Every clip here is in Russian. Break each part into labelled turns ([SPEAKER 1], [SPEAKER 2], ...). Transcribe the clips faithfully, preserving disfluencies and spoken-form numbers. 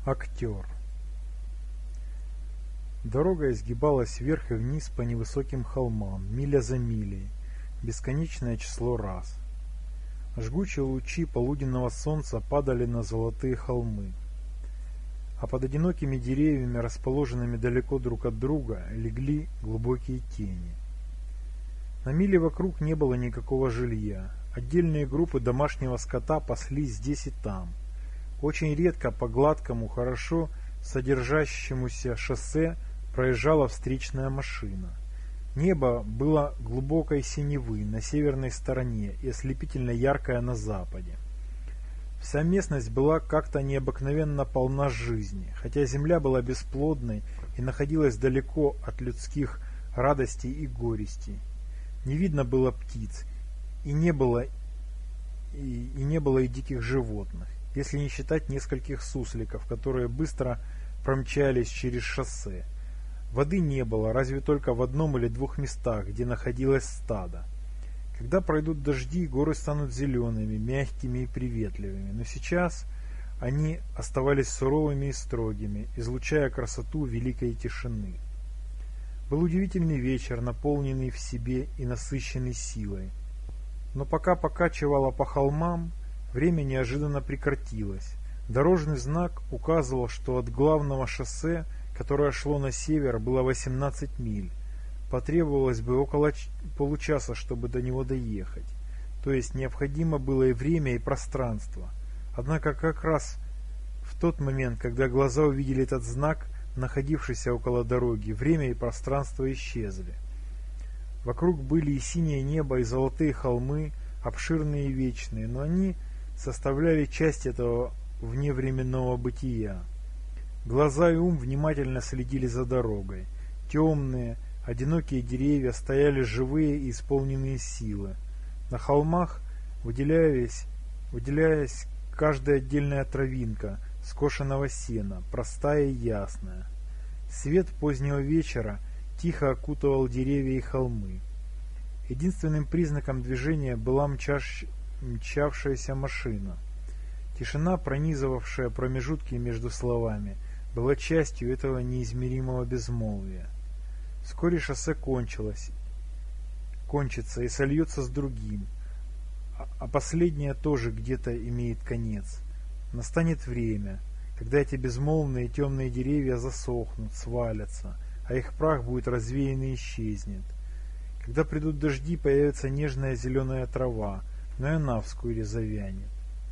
[SPEAKER 1] Актер. Дорога изгибалась вверх и вниз по невысоким холмам, миля за милей, бесконечное число раз. Жгучие лучи полуденного солнца падали на золотые холмы, а под одинокими деревьями, расположенными далеко друг от друга, легли глубокие тени. На миле вокруг не было никакого жилья. Отдельные группы домашнего скота паслись здесь и там. Очень редко по гладкому, хорошо содержащемуся шоссе проезжала встречная машина. Небо было глубокой синевы на северной стороне и ослепительно яркое на западе. Вся местность была как-то необыкновенно полна жизни, хотя земля была бесплодной и находилась далеко от людских радостей и горестей. Не видно было птиц, и не было и, и не было и диких животных, если не считать нескольких сусликов, которые быстро промчались через шоссе. Воды не было, разве только в одном или двух местах, где находилось стадо. Когда пройдут дожди, горы станут зелеными, мягкими и приветливыми, но сейчас они оставались суровыми и строгими, излучая красоту великой тишины. Был удивительный вечер, наполненный в себе и насыщенный силой. Но пока покачивало по холмам, время неожиданно прекратилось. Дорожный знак указывал, что от главного шоссе, которое шло на север, было восемнадцать миль. Потребовалось бы около получаса, чтобы до него доехать. То есть необходимо было и время, и пространство. Однако как раз в тот момент, когда глаза увидели этот знак, находившийся около дороги, время и пространство исчезли. Вокруг были и синее небо, и золотые холмы, обширные и вечные, но они составляли часть этого вневременного бытия. Глаза и ум внимательно следили за дорогой. Темные, одинокие деревья стояли живые и исполненные силы. На холмах выделялись, выделяясь каждая отдельная травинка скошенного сена, простая и ясная. Свет позднего вечера тихо окутывал деревья и холмы. Единственным признаком движения была мчаш... мчавшаяся машина. Тишина, пронизывавшая промежутки между словами, была частью этого неизмеримого безмолвия. Вскоре шоссе кончилось, кончится и сольется с другим, а последнее тоже где-то имеет конец. Настанет время, когда эти безмолвные темные деревья засохнут, свалятся, а их прах будет развеян и исчезнет. Когда придут дожди, появится нежная зеленая трава, но и она вскоре завянет.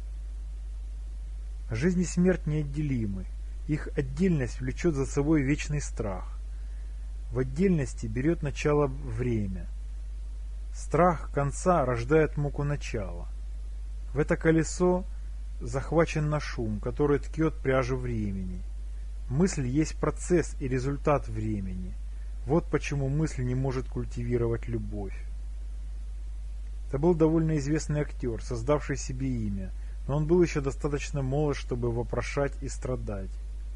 [SPEAKER 1] Жизнь и смерть неотделимы. Их отдельность влечет за собой вечный страх. В отдельности берет начало время. Страх конца рождает муку начала. В это колесо захвачен на шум, который ткет пряжу времени. Мысль есть процесс и результат времени. Вот почему мысль не может культивировать любовь. Это был довольно известный актер, создавший себе имя, но он был еще достаточно молод, чтобы вопрошать и страдать.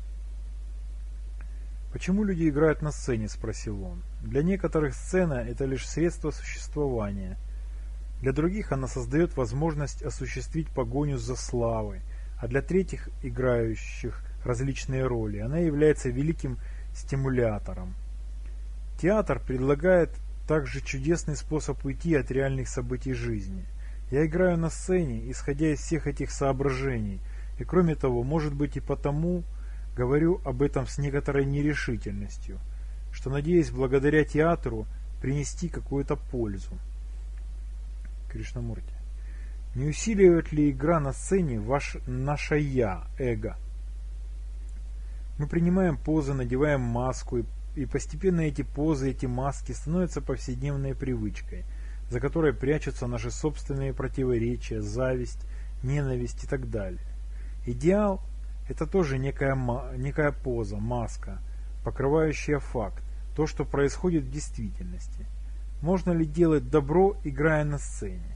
[SPEAKER 1] «Почему люди играют на сцене?» – спросил он. «Для некоторых сцена – это лишь средство существования. Для других она создает возможность осуществить погоню за славой, а для третьих, играющих различные роли, она является великим стимулятором. Театр предлагает также чудесный способ уйти от реальных событий жизни. Я играю на сцене, исходя из всех этих соображений, и кроме того, может быть и потому, говорю об этом с некоторой нерешительностью, что надеюсь благодаря театру принести какую-то пользу». Кришнамурти. Не усиливает ли игра на сцене ваш, наше «я», эго? Мы принимаем позы, надеваем маску, и, и постепенно эти позы, эти маски становятся повседневной привычкой, за которой прячутся наши собственные противоречия, зависть, ненависть и так далее. Идеал – это тоже некая, некая поза, маска, покрывающая факт, то, что происходит в действительности. Можно ли делать добро, играя на сцене?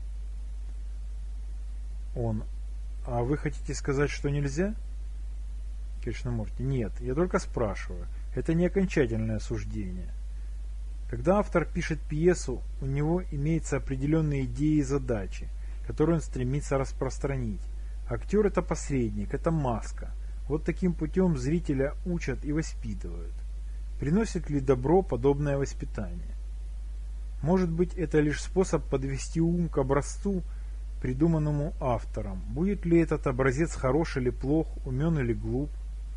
[SPEAKER 1] Он. А вы хотите сказать, что нельзя? Кришнамурти. Нет, я только спрашиваю. Это не окончательное суждение. Когда автор пишет пьесу, у него имеются определенные идеи и задачи, которые он стремится распространить. Актер – это посредник, это маска. Вот таким путем зрителя учат и воспитывают. Приносит ли добро подобное воспитание? Может быть, это лишь способ подвести ум к образцу, придуманному автором. Будет ли этот образец хорош или плох, умен или глуп?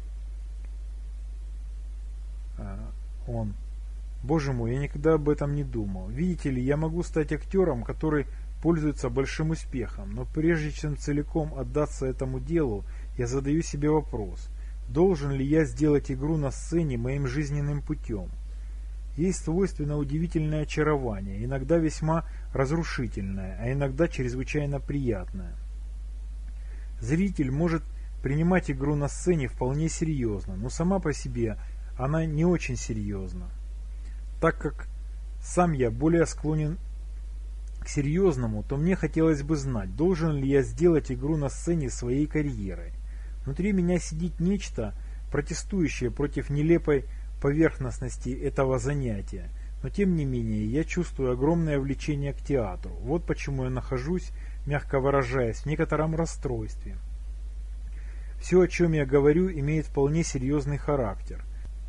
[SPEAKER 1] А, он. Боже мой, я никогда об этом не думал. Видите ли, я могу стать актером, который пользуется большим успехом, но прежде чем целиком отдаться этому делу, я задаю себе вопрос, должен ли я сделать игру на сцене моим жизненным путем? Ей свойственно удивительное очарование, иногда весьма разрушительное, а иногда чрезвычайно приятное. Зритель может принимать игру на сцене вполне серьезно, но сама по себе она не очень серьезна. Так как сам я более склонен к серьезному, то мне хотелось бы знать, должен ли я сделать игру на сцене своей карьерой. Внутри меня сидит нечто, протестующее против нелепой поверхностности этого занятия, но тем не менее я чувствую огромное влечение к театру. Вот почему я нахожусь, мягко выражаясь, в некотором расстройстве. Все, о чем я говорю, имеет вполне серьезный характер.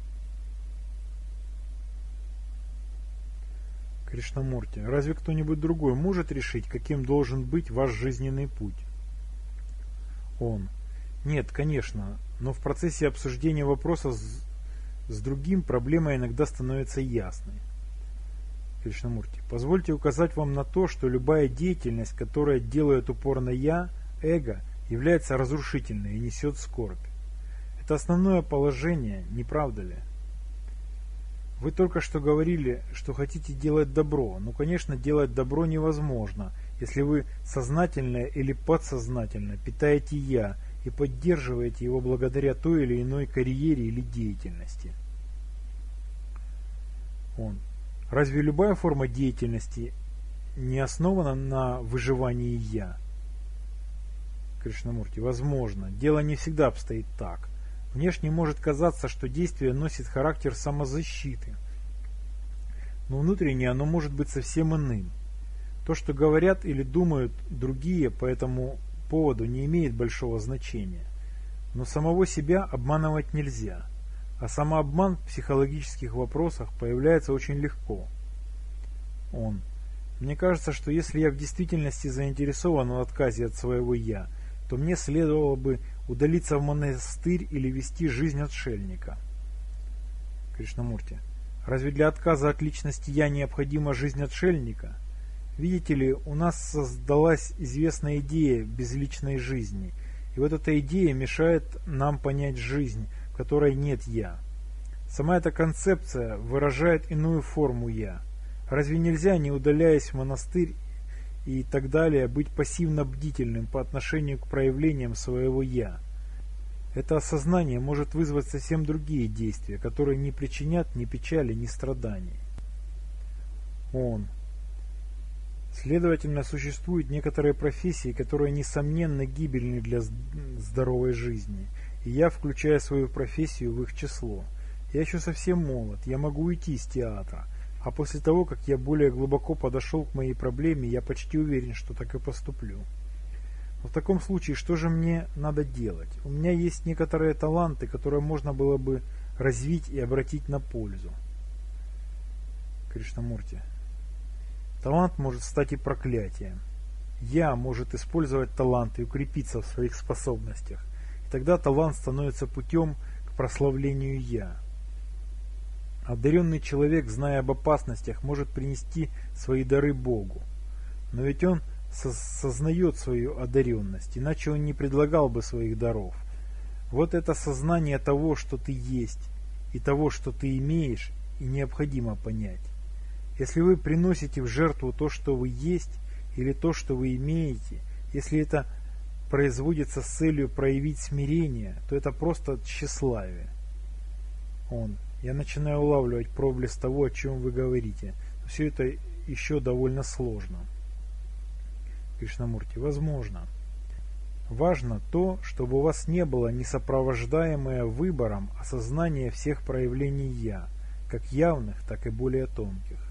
[SPEAKER 1] Кришнамурти, разве кто-нибудь другой может решить, каким должен быть ваш жизненный путь? Он. Нет, конечно, но в процессе обсуждения вопроса с, с другим проблема иногда становится ясной. Кришнамурти, позвольте указать вам на то, что любая деятельность, которая делает упор на «я», эго, является разрушительной и несет скорбь. Это основное положение, не правда ли? Вы только что говорили, что хотите делать добро, но, конечно, делать добро невозможно, если вы сознательно или подсознательно питаете «я» и поддерживаете его благодаря той или иной карьере или деятельности. Он. Разве любая форма деятельности не основана на выживании «я»? Кришнамурти. Возможно. Дело не всегда обстоит так. Внешне может казаться, что действие носит характер самозащиты, но внутренне оно может быть совсем иным. То, что говорят или думают другие по этому поводу, не имеет большого значения. Но самого себя обманывать нельзя, а самообман в психологических вопросах появляется очень легко. Он. Мне кажется, что если я в действительности заинтересован в отказе от своего «я», то мне следовало бы удалиться в монастырь или вести жизнь отшельника. Кришнамурти. Разве для отказа от личности «я» необходима жизнь отшельника? Видите ли, у нас создалась известная идея безличной жизни, и вот эта идея мешает нам понять жизнь, в которой нет «я». Сама эта концепция выражает иную форму «я». Разве нельзя, не удаляясь в монастырь и так далее, быть пассивно бдительным по отношению к проявлениям своего «я»? Это осознание может вызвать совсем другие действия, которые не причинят ни печали, ни страданий. Он. Следовательно, существуют некоторые профессии, которые несомненно гибельны для здоровой жизни, и я включаю свою профессию в их число. Я еще совсем молод, я могу уйти из театра, а после того, как я более глубоко подошел к моей проблеме, я почти уверен, что так и поступлю. Но в таком случае, что же мне надо делать? У меня есть некоторые таланты, которые можно было бы развить и обратить на пользу. Кришнамурти. Талант может стать и проклятием. «Я» может использовать талант и укрепиться в своих способностях. И тогда талант становится путем к прославлению «я». Одаренный человек, зная об опасностях, может принести свои дары Богу. Но ведь он сознает свою одаренность, иначе он не предлагал бы своих даров. Вот это сознание того, что ты есть, и того, что ты имеешь, и необходимо понять. Если вы приносите в жертву то, что вы есть, или то, что вы имеете, если это производится с целью проявить смирение, то это просто тщеславие. Он. Я начинаю улавливать проблеск того, о чем вы говорите. Но все это еще довольно сложно. Кришнамурти. Возможно. Важно то, чтобы у вас не было несопровождаемое выбором осознание всех проявлений «я», как явных, так и более тонких.